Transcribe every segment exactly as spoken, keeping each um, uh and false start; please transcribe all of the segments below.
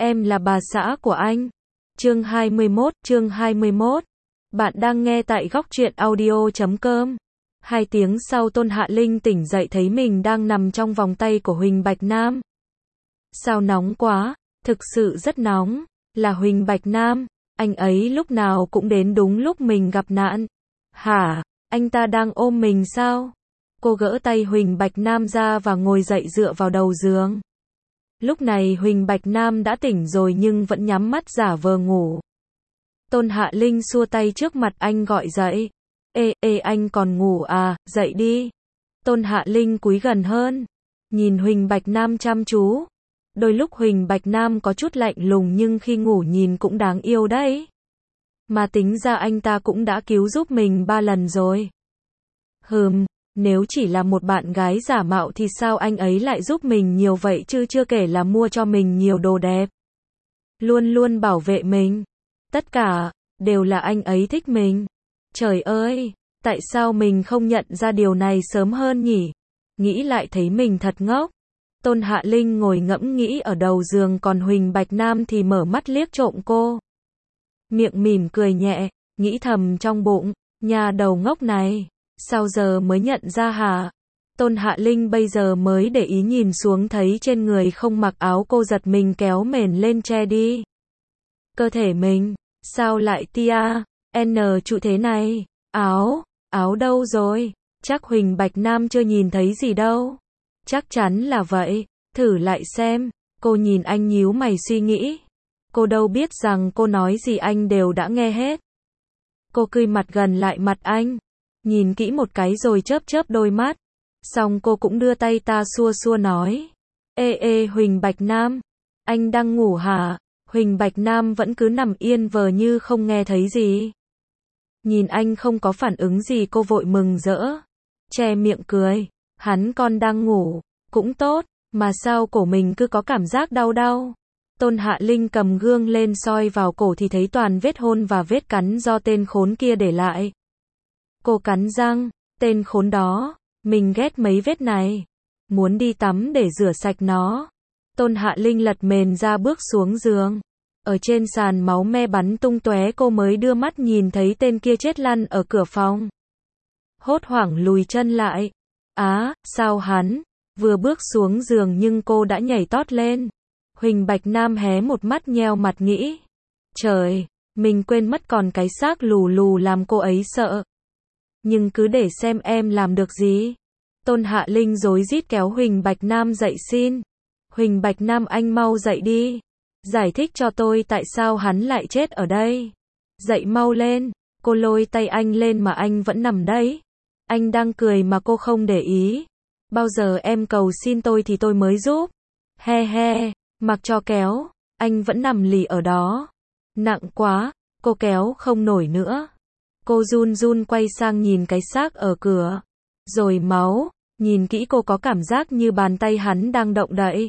em là bà xã của anh. Chương hai mươi mốt, chương hai mươi mốt. Bạn đang nghe tại góc truyện audio chấm com. Hai tiếng sau Tôn Hạ Linh tỉnh dậy thấy mình đang nằm trong vòng tay của Huỳnh Bạch Nam. Sao nóng quá, thực sự rất nóng, là Huỳnh Bạch Nam, anh ấy lúc nào cũng đến đúng lúc mình gặp nạn. Hả, anh ta đang ôm mình sao? Cô gỡ tay Huỳnh Bạch Nam ra và ngồi dậy dựa vào đầu giường. Lúc này Huỳnh Bạch Nam đã tỉnh rồi nhưng vẫn nhắm mắt giả vờ ngủ. Tôn Hạ Linh xua tay trước mặt anh gọi dậy. Ê, ê anh còn ngủ à, dậy đi. Tôn Hạ Linh cúi gần hơn, nhìn Huỳnh Bạch Nam chăm chú. Đôi lúc Huỳnh Bạch Nam có chút lạnh lùng nhưng khi ngủ nhìn cũng đáng yêu đấy. Mà tính ra anh ta cũng đã cứu giúp mình ba lần rồi. Hừm, nếu chỉ là một bạn gái giả mạo thì sao anh ấy lại giúp mình nhiều vậy chứ, chưa kể là mua cho mình nhiều đồ đẹp. Luôn luôn bảo vệ mình. Tất cả, đều là anh ấy thích mình. Trời ơi, tại sao mình không nhận ra điều này sớm hơn nhỉ? Nghĩ lại thấy mình thật ngốc. Tôn Hạ Linh ngồi ngẫm nghĩ ở đầu giường còn Huỳnh Bạch Nam thì mở mắt liếc trộm cô. Miệng mỉm cười nhẹ, nghĩ thầm trong bụng, nhà đầu ngốc này, sao giờ mới nhận ra hả? Tôn Hạ Linh bây giờ mới để ý nhìn xuống thấy trên người không mặc áo, cô giật mình kéo mền lên che đi. Cơ thể mình, sao lại tia, N trụ thế này? Áo, áo đâu rồi? Chắc Huỳnh Bạch Nam chưa nhìn thấy gì đâu. Chắc chắn là vậy, thử lại xem. Cô nhìn anh nhíu mày suy nghĩ. Cô đâu biết rằng cô nói gì anh đều đã nghe hết. Cô cúi mặt gần lại mặt anh, nhìn kỹ một cái rồi chớp chớp đôi mắt. Xong cô cũng đưa tay ta xua xua nói. Ê ê Huỳnh Bạch Nam, anh đang ngủ hả? Huỳnh Bạch Nam vẫn cứ nằm yên vờ như không nghe thấy gì. Nhìn anh không có phản ứng gì cô vội mừng rỡ, che miệng cười. Hắn con đang ngủ, cũng tốt, mà sao cổ mình cứ có cảm giác đau đau. Tôn Hạ Linh cầm gương lên soi vào cổ thì thấy toàn vết hôn và vết cắn do tên khốn kia để lại. Cô cắn răng, tên khốn đó, mình ghét mấy vết này, muốn đi tắm để rửa sạch nó. Tôn Hạ Linh lật mền ra bước xuống giường. Ở trên sàn máu me bắn tung tóe, cô mới đưa mắt nhìn thấy tên kia chết lăn ở cửa phòng. Hốt hoảng lùi chân lại. Á, sao hắn vừa bước xuống giường nhưng cô đã nhảy tót lên. Huỳnh Bạch Nam hé một mắt nheo mặt nghĩ. Trời, mình quên mất còn cái xác lù lù làm cô ấy sợ. Nhưng cứ để xem em làm được gì. Tôn Hạ Linh rối rít kéo Huỳnh Bạch Nam dậy xin. Huỳnh Bạch Nam anh mau dậy đi. Giải thích cho tôi tại sao hắn lại chết ở đây. Dậy mau lên. Cô lôi tay anh lên mà anh vẫn nằm đấy. Anh đang cười mà cô không để ý. Bao giờ em cầu xin tôi thì tôi mới giúp. He he, mặc cho kéo, anh vẫn nằm lì ở đó. Nặng quá, cô kéo không nổi nữa. Cô run run quay sang nhìn cái xác ở cửa. Rồi máu, nhìn kỹ cô có cảm giác như bàn tay hắn đang động đậy.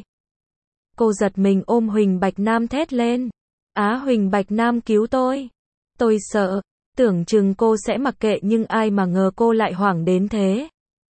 Cô giật mình ôm Huỳnh Bạch Nam thét lên. Á Huỳnh Bạch Nam cứu tôi. Tôi sợ. Tưởng chừng cô sẽ mặc kệ nhưng ai mà ngờ cô lại hoảng đến thế.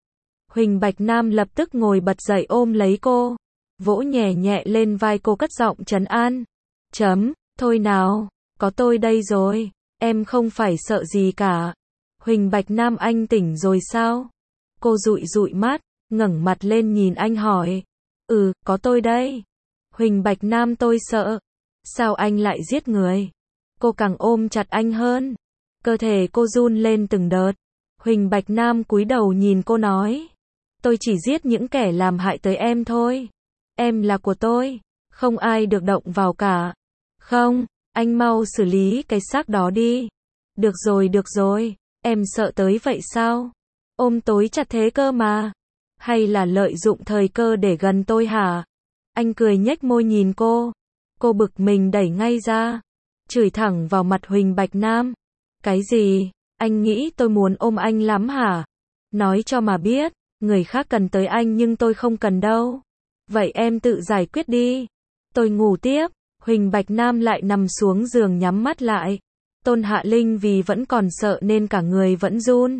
Huỳnh Bạch Nam lập tức ngồi bật dậy ôm lấy cô, vỗ nhẹ nhẹ lên vai cô cất giọng trấn an. Chấm, thôi nào, có tôi đây rồi, em không phải sợ gì cả. Huỳnh Bạch Nam anh tỉnh rồi sao? Cô dụi dụi mắt, ngẩng mặt lên nhìn anh hỏi. Ừ, có tôi đây. Huỳnh Bạch Nam tôi sợ. Sao anh lại giết người? Cô càng ôm chặt anh hơn. Cơ thể cô run lên từng đợt. Huỳnh Bạch Nam cúi đầu nhìn cô nói. Tôi chỉ giết những kẻ làm hại tới em thôi. Em là của tôi. Không ai được động vào cả. Không, anh mau xử lý cái xác đó đi. Được rồi được rồi. Em sợ tới vậy sao? Ôm tối chặt thế cơ mà. Hay là lợi dụng thời cơ để gần tôi hả? Anh cười nhếch môi nhìn cô. Cô bực mình đẩy ngay ra. Chửi thẳng vào mặt Huỳnh Bạch Nam. Cái gì? Anh nghĩ tôi muốn ôm anh lắm hả? Nói cho mà biết, người khác cần tới anh nhưng tôi không cần đâu. Vậy em tự giải quyết đi. Tôi ngủ tiếp. Huỳnh Bạch Nam lại nằm xuống giường nhắm mắt lại. Tôn Hạ Linh vì vẫn còn sợ nên cả người vẫn run.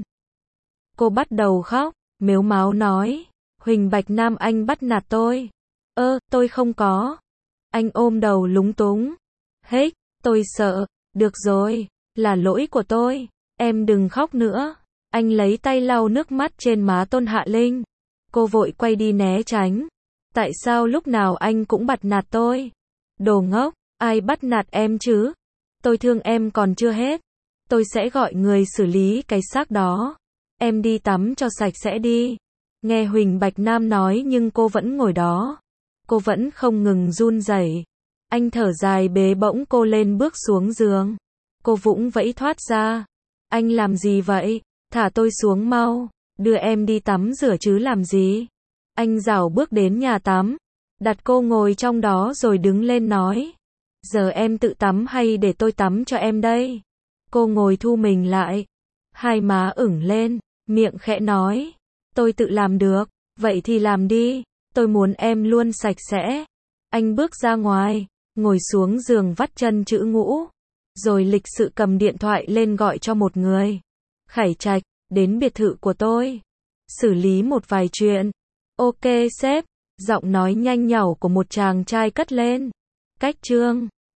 Cô bắt đầu khóc, mếu máo nói. Huỳnh Bạch Nam anh bắt nạt tôi. Ơ, tôi không có. Anh ôm đầu lúng túng. Hết, tôi sợ. Được rồi, là lỗi của tôi. Em đừng khóc nữa. Anh lấy tay lau nước mắt trên má Tôn Hạ Linh. Cô vội quay đi né tránh. Tại sao lúc nào anh cũng bắt nạt tôi? Đồ ngốc, ai bắt nạt em chứ? Tôi thương em còn chưa hết. Tôi sẽ gọi người xử lý cái xác đó. Em đi tắm cho sạch sẽ đi. Nghe Huỳnh Bạch Nam nói nhưng cô vẫn ngồi đó. Cô vẫn không ngừng run rẩy. Anh thở dài bế bổng cô lên bước xuống giường. Cô vũng vẫy thoát ra. Anh làm gì vậy? Thả tôi xuống mau. Đưa em đi tắm rửa chứ làm gì? Anh rảo bước đến nhà tắm. Đặt cô ngồi trong đó rồi đứng lên nói. Giờ em tự tắm hay để tôi tắm cho em đây? Cô ngồi thu mình lại. Hai má ửng lên. Miệng khẽ nói. Tôi tự làm được. Vậy thì làm đi. Tôi muốn em luôn sạch sẽ. Anh bước ra ngoài. Ngồi xuống giường vắt chân chữ ngũ. Rồi lịch sự cầm điện thoại lên gọi cho một người. Khải Trạch, đến biệt thự của tôi. Xử lý một vài chuyện. Ok sếp. Giọng nói nhanh nhảu của một chàng trai cất lên. Cách chương